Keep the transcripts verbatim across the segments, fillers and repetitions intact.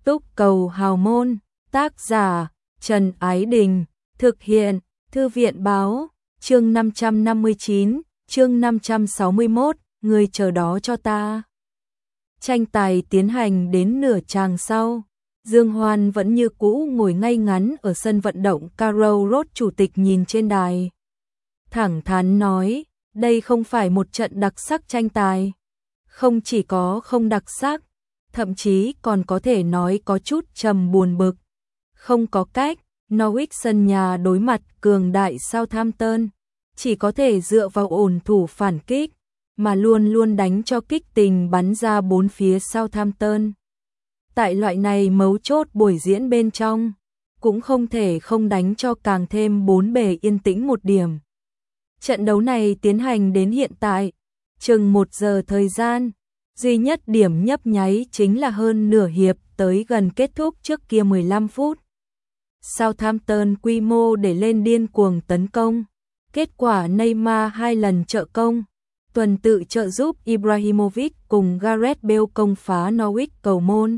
Túc cầu hào môn, tác giả Trần Ái Đình, thực hiện Thư viện báo, chương năm trăm năm mươi chín, chương năm trăm sáu mươi mốt, người chờ đó cho ta. Tranh tài tiến hành đến nửa chàng sau, Dương Hoan vẫn như cũ ngồi ngay ngắn ở sân vận động Carrow Road. Chủ tịch nhìn trên đài, thẳng thắn nói, đây không phải một trận đặc sắc tranh tài. Không chỉ có không đặc sắc, thậm chí còn có thể nói có chút trầm buồn bực. Không có cách, Norwich sân nhà đối mặt cường đại Southampton, chỉ có thể dựa vào ổn thủ phản kích, mà luôn luôn đánh cho kích tình bắn ra bốn phía Southampton. Tại loại này mấu chốt buổi diễn bên trong, cũng không thể không đánh cho càng thêm bốn bề yên tĩnh một điểm. Trận đấu này tiến hành đến hiện tại, chừng một giờ thời gian, duy nhất điểm nhấp nháy chính là hơn nửa hiệp tới gần kết thúc trước kia mười lăm phút. Southampton quy mô để lên điên cuồng tấn công, kết quả Neymar hai lần trợ công, tuần tự trợ giúp Ibrahimovic cùng Gareth Bale công phá Norwich cầu môn.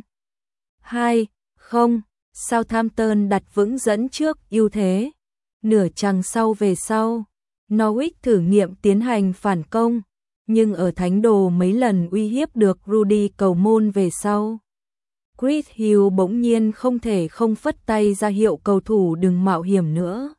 hai không, Southampton đặt vững dẫn trước ưu thế. Nửa chặng sau về sau, Norwich thử nghiệm tiến hành phản công, nhưng ở thánh đồ mấy lần uy hiếp được Rudy cầu môn về sau. Chris Hill bỗng nhiên không thể không phất tay ra hiệu cầu thủ đừng mạo hiểm nữa.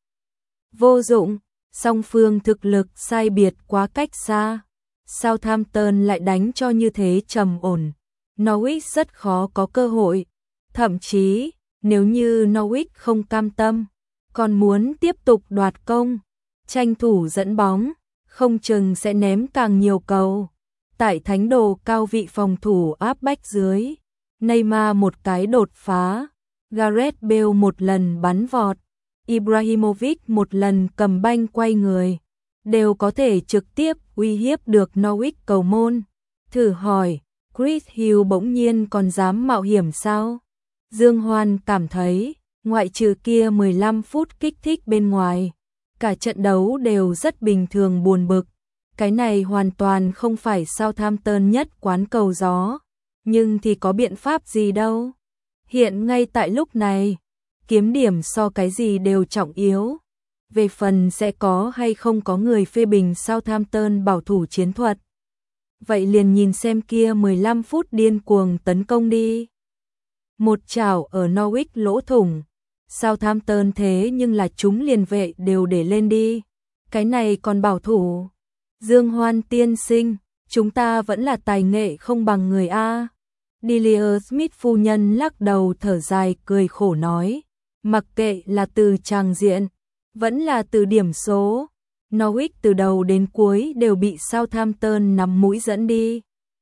Vô dụng, song phương thực lực sai biệt quá cách xa. Southampton lại đánh cho như thế trầm ổn. Norwich rất khó có cơ hội. Thậm chí, nếu như Norwich không cam tâm, còn muốn tiếp tục đoạt công, tranh thủ dẫn bóng, không chừng sẽ ném càng nhiều cầu. Tại thánh đồ cao vị phòng thủ áp bách dưới, Neymar một cái đột phá, Gareth Bale một lần bắn vọt, Ibrahimovic một lần cầm banh quay người, đều có thể trực tiếp uy hiếp được Norwich cầu môn. Thử hỏi, Chris Hill bỗng nhiên còn dám mạo hiểm sao? Dương Hoan cảm thấy, ngoại trừ kia mười lăm phút kích thích bên ngoài, cả trận đấu đều rất bình thường buồn bực. Cái này hoàn toàn không phải Southampton nhất quán cầu gió, nhưng thì có biện pháp gì đâu. Hiện ngay tại lúc này, kiếm điểm so cái gì đều trọng yếu. Về phần sẽ có hay không có người phê bình Southampton bảo thủ chiến thuật, vậy liền nhìn xem kia mười lăm phút điên cuồng tấn công đi. Một chảo ở Norwich lỗ thủng, Southampton thế nhưng là chúng liền vệ đều để lên đi. Cái này còn bảo thủ. Dương Hoan tiên sinh, chúng ta vẫn là tài nghệ không bằng người A. Delia Smith phu nhân lắc đầu thở dài cười khổ nói, mặc kệ là từ tràng diện, vẫn là từ điểm số, Norwich từ đầu đến cuối đều bị Southampton nắm mũi dẫn đi.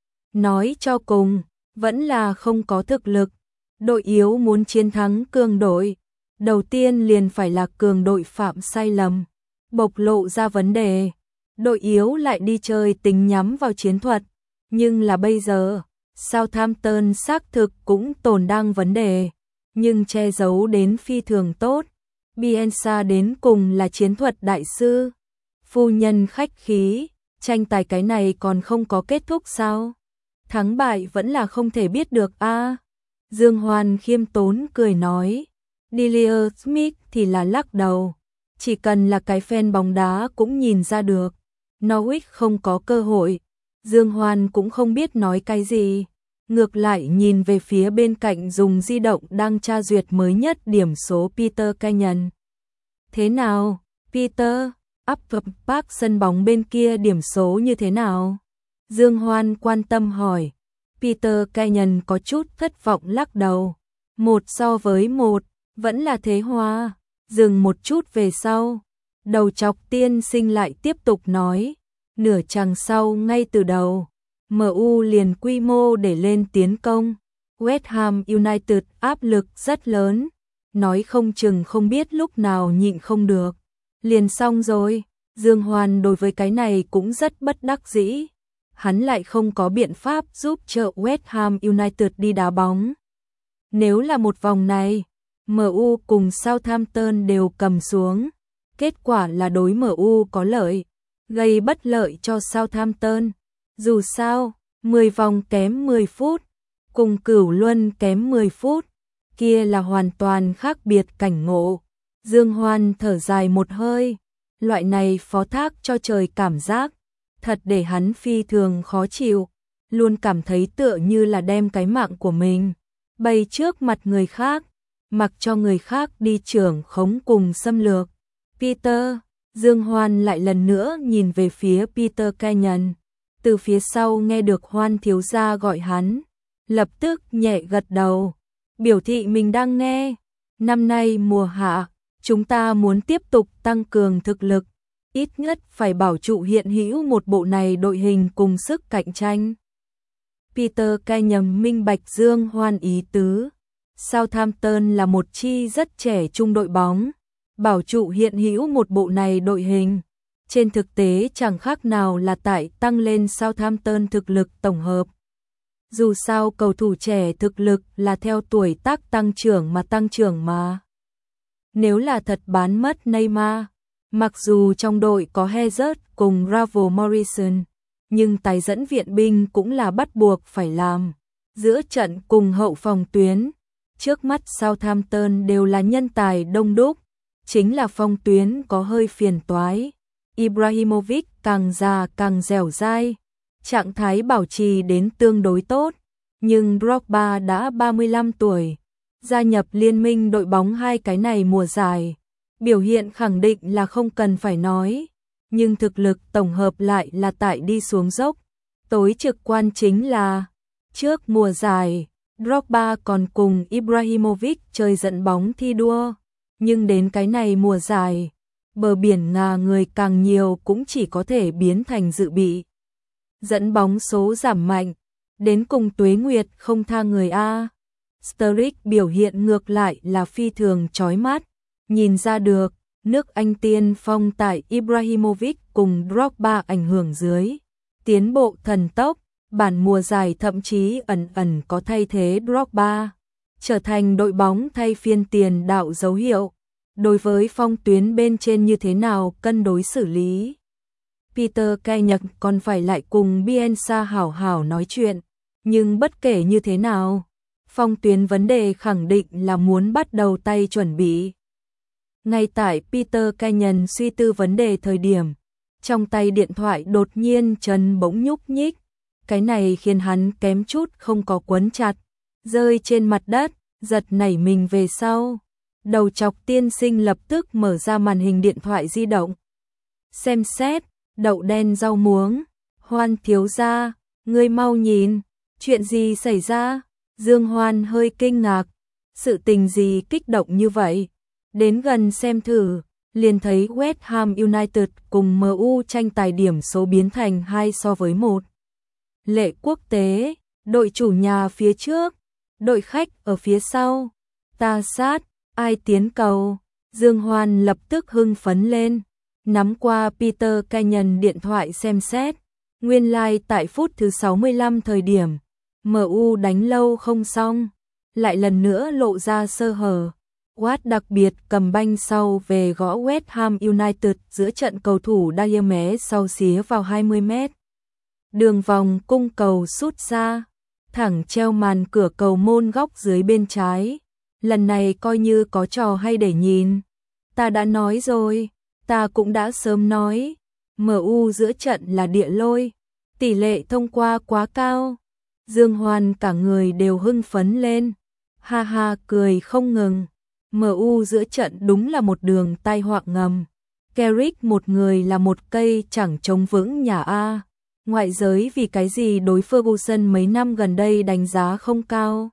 Nói cho cùng, vẫn là không có thực lực. Đội yếu muốn chiến thắng cường đội, đầu tiên liền phải là cường đội phạm sai lầm, bộc lộ ra vấn đề. Đội yếu lại đi chơi tính nhắm vào chiến thuật, nhưng là bây giờ, Southampton xác thực cũng tồn đang vấn đề, nhưng che giấu đến phi thường tốt. Bielsa đến cùng là chiến thuật đại sư. Phu nhân khách khí, tranh tài cái này còn không có kết thúc sao? Thắng bại vẫn là không thể biết được a. À, Dương Hoan khiêm tốn cười nói. Delia Smith thì là lắc đầu. Chỉ cần là cái fan bóng đá cũng nhìn ra được. Norwich không có cơ hội. Dương Hoan cũng không biết nói cái gì. Ngược lại nhìn về phía bên cạnh dùng di động đang tra duyệt mới nhất điểm số Peter Kenyon. Thế nào, Peter? Upper Park sân bóng bên kia điểm số như thế nào? Dương Hoan quan tâm hỏi. Peter Kenyon có chút thất vọng lắc đầu. Một so với một, vẫn là thế hòa. Dừng một chút về sau. Đầu chọc tiên sinh lại tiếp tục nói. Nửa chặng sau ngay từ đầu, em u liền quy mô để lên tiến công. West Ham United áp lực rất lớn. Nói không chừng không biết lúc nào nhịn không được. Liền xong rồi. Dương Hoan đối với cái này cũng rất bất đắc dĩ. Hắn lại không có biện pháp giúp trợ West Ham United đi đá bóng. Nếu là một vòng này, em u cùng Southampton đều cầm xuống. Kết quả là đối em u có lợi, gây bất lợi cho Southampton. Dù sao, mười vòng kém mười phút, cùng Cửu Luân kém mười phút, kia là hoàn toàn khác biệt cảnh ngộ. Dương Hoan thở dài một hơi, loại này phó thác cho trời cảm giác, thật để hắn phi thường khó chịu, luôn cảm thấy tựa như là đem cái mạng của mình bày trước mặt người khác, mặc cho người khác đi trưởng khống cùng xâm lược. Peter, Dương Hoan lại lần nữa nhìn về phía Peter Kenyon, từ phía sau nghe được Hoan thiếu gia gọi hắn, lập tức nhẹ gật đầu, biểu thị mình đang nghe. Năm nay mùa hạ, chúng ta muốn tiếp tục tăng cường thực lực, ít nhất phải bảo trụ hiện hữu một bộ này đội hình cùng sức cạnh tranh. Peter Kenyon minh bạch Dương Hoan ý tứ. Southampton là một chi rất trẻ trung đội bóng, bảo trụ hiện hữu một bộ này đội hình, trên thực tế chẳng khác nào là tại tăng lên Southampton thực lực tổng hợp. Dù sao cầu thủ trẻ thực lực là theo tuổi tác tăng trưởng mà tăng trưởng mà. Nếu là thật bán mất Neymar, mặc dù trong đội có Hazard cùng Ravel Morrison, nhưng tái dẫn viện binh cũng là bắt buộc phải làm. Giữa trận cùng hậu phòng tuyến, trước mắt Southampton đều là nhân tài đông đúc, chính là phong tuyến có hơi phiền toái. Ibrahimovic càng già càng dẻo dai, trạng thái bảo trì đến tương đối tốt, nhưng Drogba đã ba mươi lăm tuổi, gia nhập liên minh đội bóng hai cái này mùa giải, biểu hiện khẳng định là không cần phải nói, nhưng thực lực tổng hợp lại là tại đi xuống dốc. Tối trực quan chính là, trước mùa giải, Drogba còn cùng Ibrahimovic chơi dẫn bóng thi đua, nhưng đến cái này mùa giải, bờ biển ngà người càng nhiều cũng chỉ có thể biến thành dự bị. Dẫn bóng số giảm mạnh, đến cùng Tuế Nguyệt không tha người A. Sturridge biểu hiện ngược lại là phi thường chói mắt, nhìn ra được, nước Anh tiên phong tại Ibrahimovic cùng Drogba ảnh hưởng dưới, tiến bộ thần tốc, bản mùa giải thậm chí ẩn ẩn có thay thế Drogba, trở thành đội bóng thay phiên tiền đạo dấu hiệu. Đối với phong tuyến bên trên như thế nào cân đối xử lý, Peter Kenyon còn phải lại cùng Bielsa hảo hảo nói chuyện, nhưng bất kể như thế nào, phong tuyến vấn đề khẳng định là muốn bắt đầu tay chuẩn bị. Ngay tại Peter Kenyon suy tư vấn đề thời điểm, trong tay điện thoại đột nhiên chân bỗng nhúc nhích, cái này khiến hắn kém chút không có quấn chặt, rơi trên mặt đất, giật nảy mình về sau. Đầu chọc tiên sinh lập tức mở ra màn hình điện thoại di động. Xem xét, đậu đen rau muống, Hoan thiếu gia, ngươi mau nhìn, chuyện gì xảy ra? Dương Hoan hơi kinh ngạc, sự tình gì kích động như vậy? Đến gần xem thử, liền thấy West Ham United cùng em u tranh tài điểm số biến thành hai so với một. Lệ quốc tế, đội chủ nhà phía trước, đội khách ở phía sau, ta sát. Ai tiến cầu? Dương Hoan lập tức hưng phấn lên, nắm qua Peter Kenyon điện thoại xem xét. Nguyên lai like tại phút thứ sáu mươi lăm thời điểm, em u đánh lâu không xong, lại lần nữa lộ ra sơ hở. Watt đặc biệt cầm banh sau về gõ West Ham United giữa trận cầu thủ Diame sau xía vào hai mươi mét. Đường vòng cung cầu sút ra, thẳng treo màn cửa cầu môn góc dưới bên trái. Lần này coi như có trò hay để nhìn. Ta đã nói rồi, ta cũng đã sớm nói, em u giữa trận là địa lôi, tỷ lệ thông qua quá cao. Dương Hoan cả người đều hưng phấn lên, ha ha cười không ngừng. em u giữa trận đúng là một đường tai họa ngầm. Carrick một người là một cây chẳng chống vững nhà A. Ngoại giới vì cái gì đối Ferguson mấy năm gần đây đánh giá không cao?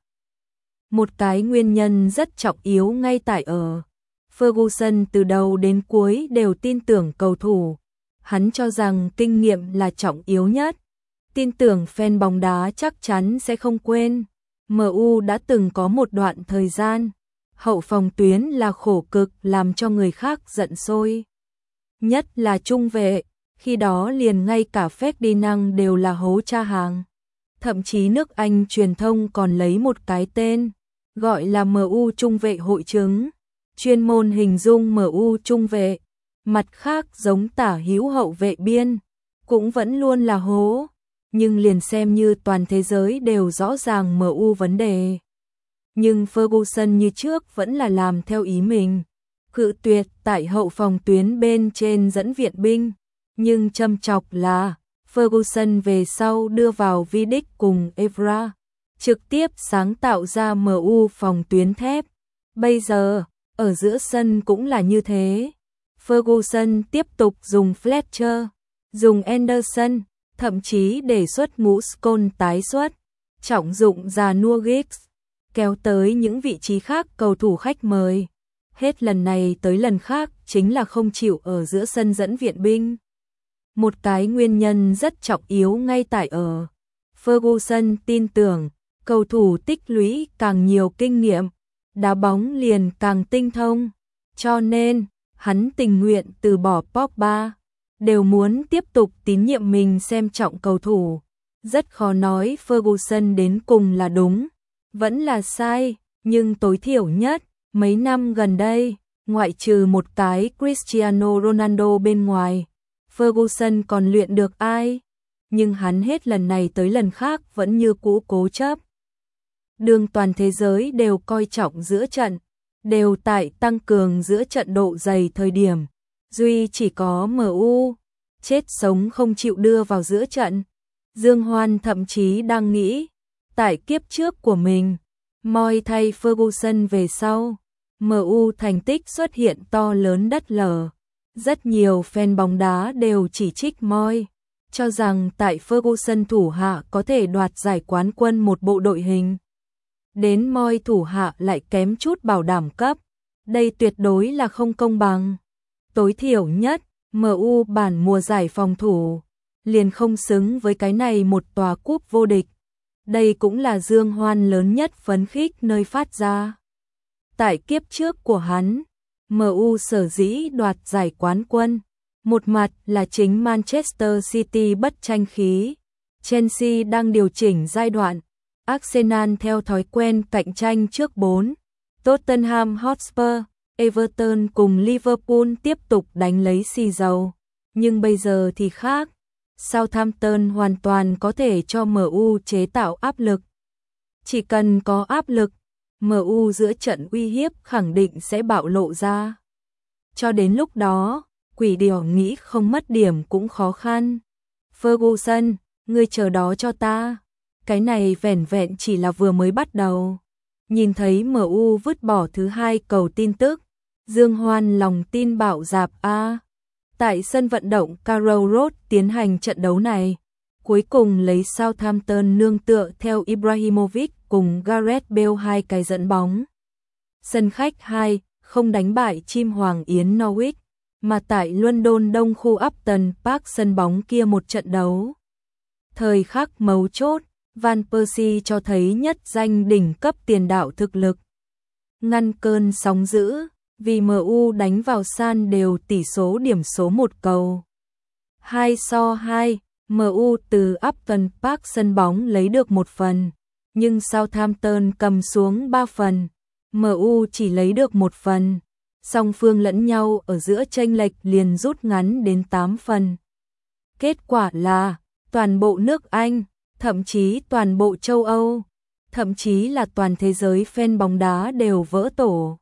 Một cái nguyên nhân rất trọng yếu ngay tại ở Ferguson từ đầu đến cuối đều tin tưởng cầu thủ. Hắn cho rằng kinh nghiệm là trọng yếu nhất. Tin tưởng fan bóng đá chắc chắn sẽ không quên. em u đã từng có một đoạn thời gian, hậu phòng tuyến là khổ cực làm cho người khác giận sôi. Nhất là trung vệ, khi đó liền ngay cả Ferdinand đều là hố cha hàng. Thậm chí nước Anh truyền thông còn lấy một cái tên, gọi là em u trung vệ hội chứng, chuyên môn hình dung em u trung vệ. Mặt khác giống tả hữu hậu vệ biên, cũng vẫn luôn là hố, nhưng liền xem như toàn thế giới đều rõ ràng em u vấn đề. nhưng Ferguson như trước vẫn là làm theo ý mình. Cự tuyệt tại hậu phòng tuyến bên trên dẫn viện binh, nhưng châm chọc là Ferguson về sau đưa vào Vidic cùng Evra, trực tiếp sáng tạo ra em u phòng tuyến thép. Bây giờ, ở giữa sân cũng là như thế. Ferguson tiếp tục dùng Fletcher, dùng Anderson, thậm chí đề xuất ngũ Scholes tái xuất, trọng dụng già nua Giggs, kéo tới những vị trí khác cầu thủ khách mời. Hết lần này tới lần khác chính là không chịu ở giữa sân dẫn viện binh. Một cái nguyên nhân rất trọng yếu ngay tại ở Ferguson tin tưởng cầu thủ tích lũy càng nhiều kinh nghiệm, đá bóng liền càng tinh thông, cho nên hắn tình nguyện từ bỏ Pogba, đều muốn tiếp tục tín nhiệm mình xem trọng cầu thủ. Rất khó nói Ferguson đến cùng là đúng, vẫn là sai, nhưng tối thiểu nhất, mấy năm gần đây, ngoại trừ một cái Cristiano Ronaldo bên ngoài, Ferguson còn luyện được ai? Nhưng hắn hết lần này tới lần khác vẫn như cũ cố chấp. Đường toàn thế giới đều coi trọng giữa trận, đều tại tăng cường giữa trận độ dày thời điểm. Duy chỉ có em u, chết sống không chịu đưa vào giữa trận. Dương Hoan thậm chí đang nghĩ, tại kiếp trước của mình, Moyes thay Ferguson về sau, em u thành tích xuất hiện to lớn đất lở. Rất nhiều fan bóng đá đều chỉ trích Moyes, cho rằng tại Ferguson thủ hạ có thể đoạt giải quán quân một bộ đội hình. Đến Moyes thủ hạ lại kém chút bảo đảm cấp. Đây tuyệt đối là không công bằng. Tối thiểu nhất, em u bản mùa giải phòng thủ liền không xứng với cái này một tòa cúp vô địch. Đây cũng là Dương Hoan lớn nhất phấn khích nơi phát ra. Tại kiếp trước của hắn, em u sở dĩ đoạt giải quán quân, một mặt là chính Manchester City bất tranh khí, Chelsea đang điều chỉnh giai đoạn, Arsenal theo thói quen cạnh tranh trước bốn, Tottenham Hotspur, Everton cùng Liverpool tiếp tục đánh lấy xì dầu. Nhưng bây giờ thì khác, Southampton hoàn toàn có thể cho em u chế tạo áp lực. Chỉ cần có áp lực, em u giữa trận uy hiếp khẳng định sẽ bạo lộ ra. Cho đến lúc đó, quỷ điều nghĩ không mất điểm cũng khó khăn. Ferguson, ngươi chờ đó cho ta. Cái này vẻn vẹn chỉ là vừa mới bắt đầu. Nhìn thấy em u vứt bỏ thứ hai cầu tin tức, Dương Hoan lòng tin bạo dạp a. Tại sân vận động Carrow Road tiến hành trận đấu này, cuối cùng lấy Southampton nương tựa theo Ibrahimovic cùng Gareth Bale hai cái dẫn bóng. Sân khách hai không đánh bại chim hoàng yến Norwich, mà tại London Đông khu Upton Park sân bóng kia một trận đấu. Thời khắc mấu chốt, Van Persie cho thấy nhất danh đỉnh cấp tiền đạo thực lực. Ngăn cơn sóng dữ, vì em u đánh vào san đều tỷ số điểm số một cầu. hai so hai, em u từ Upton Park sân bóng lấy được một phần, nhưng Southampton cầm xuống ba phần, em u chỉ lấy được một phần. Song phương lẫn nhau ở giữa chênh lệch liền rút ngắn đến tám phần. Kết quả là, toàn bộ nước Anh, thậm chí toàn bộ châu Âu, thậm chí là toàn thế giới fan bóng đá đều vỡ tổ.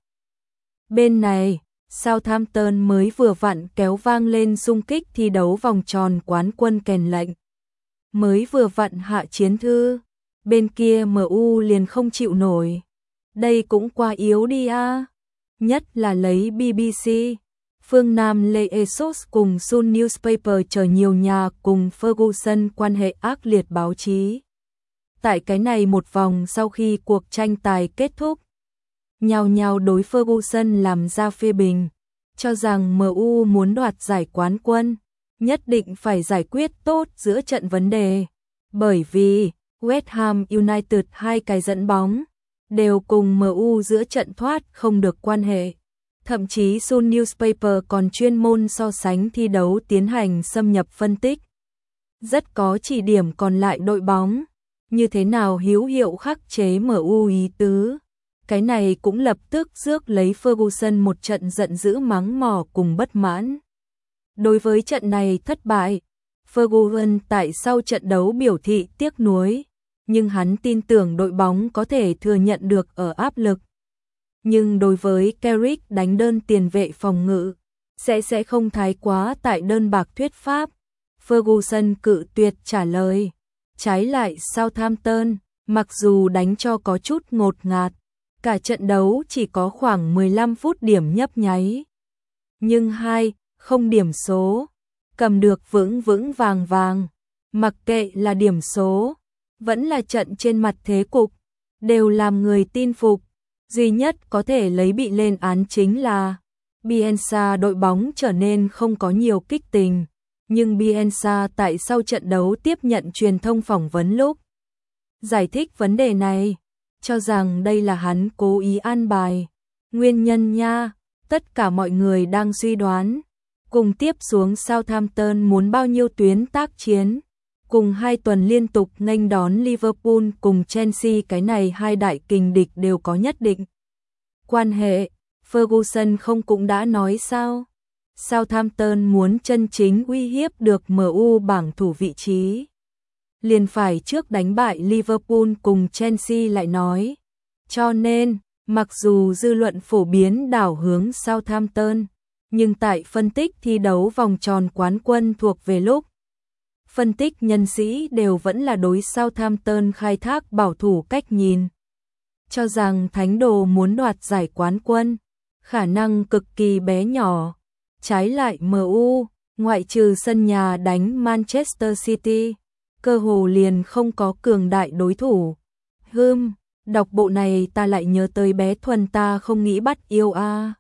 Bên này, Southampton mới vừa vặn kéo vang lên xung kích thi đấu vòng tròn quán quân kèn lệnh. Mới vừa vặn hạ chiến thư, bên kia em u liền không chịu nổi. Đây cũng quá yếu đi a. Nhất là lấy bê bê xê, phương Nam Lê Esos cùng Sun Newspaper chờ nhiều nhà cùng Ferguson quan hệ ác liệt báo chí. Tại cái này một vòng sau khi cuộc tranh tài kết thúc, nhào nhào đối Ferguson làm ra phê bình, cho rằng em u muốn đoạt giải quán quân, nhất định phải giải quyết tốt giữa trận vấn đề, bởi vì West Ham United hai cái dẫn bóng đều cùng em u giữa trận thoát không được quan hệ. Thậm chí Sun Newspaper còn chuyên môn so sánh thi đấu tiến hành xâm nhập phân tích. Rất có chỉ điểm còn lại đội bóng, như thế nào hữu hiệu khắc chế em u ý tứ. Cái này cũng lập tức rước lấy Ferguson một trận giận dữ mắng mỏ cùng bất mãn. Đối với trận này thất bại, Ferguson tại sau trận đấu biểu thị tiếc nuối, nhưng hắn tin tưởng đội bóng có thể thừa nhận được ở áp lực. Nhưng đối với Carrick đánh đơn tiền vệ phòng ngự, sẽ sẽ không thái quá tại đơn bạc thuyết pháp. Ferguson cự tuyệt trả lời. Trái lại Southampton, mặc dù đánh cho có chút ngột ngạt, cả trận đấu chỉ có khoảng mười lăm phút điểm nhấp nháy. Nhưng hai không điểm số, cầm được vững vững vàng vàng, mặc kệ là điểm số, vẫn là trận trên mặt thế cục, đều làm người tin phục. Duy nhất có thể lấy bị lên án chính là Bielsa, đội bóng trở nên không có nhiều kích tình, nhưng Bielsa tại sau trận đấu tiếp nhận truyền thông phỏng vấn lúc giải thích vấn đề này, cho rằng đây là hắn cố ý an bài. Nguyên nhân nha, tất cả mọi người đang suy đoán. Cùng tiếp xuống Southampton muốn bao nhiêu tuyến tác chiến, cùng hai tuần liên tục nghênh đón Liverpool cùng Chelsea, cái này hai đại kình địch đều có nhất định quan hệ. Ferguson không cũng đã nói sao? Southampton muốn chân chính uy hiếp được em u bảng thủ vị trí, liền phải trước đánh bại Liverpool cùng Chelsea lại nói. Cho nên, mặc dù dư luận phổ biến đảo hướng Southampton, nhưng tại phân tích thi đấu vòng tròn quán quân thuộc về lúc, phân tích nhân sĩ đều vẫn là đối Southampton khai thác bảo thủ cách nhìn, cho rằng thánh đồ muốn đoạt giải quán quân, khả năng cực kỳ bé nhỏ. Trái lại em u, ngoại trừ sân nhà đánh Manchester City, cơ hồ liền không có cường đại đối thủ. Hừm, đọc bộ này ta lại nhớ tới bé Thuần ta không nghĩ bắt yêu a.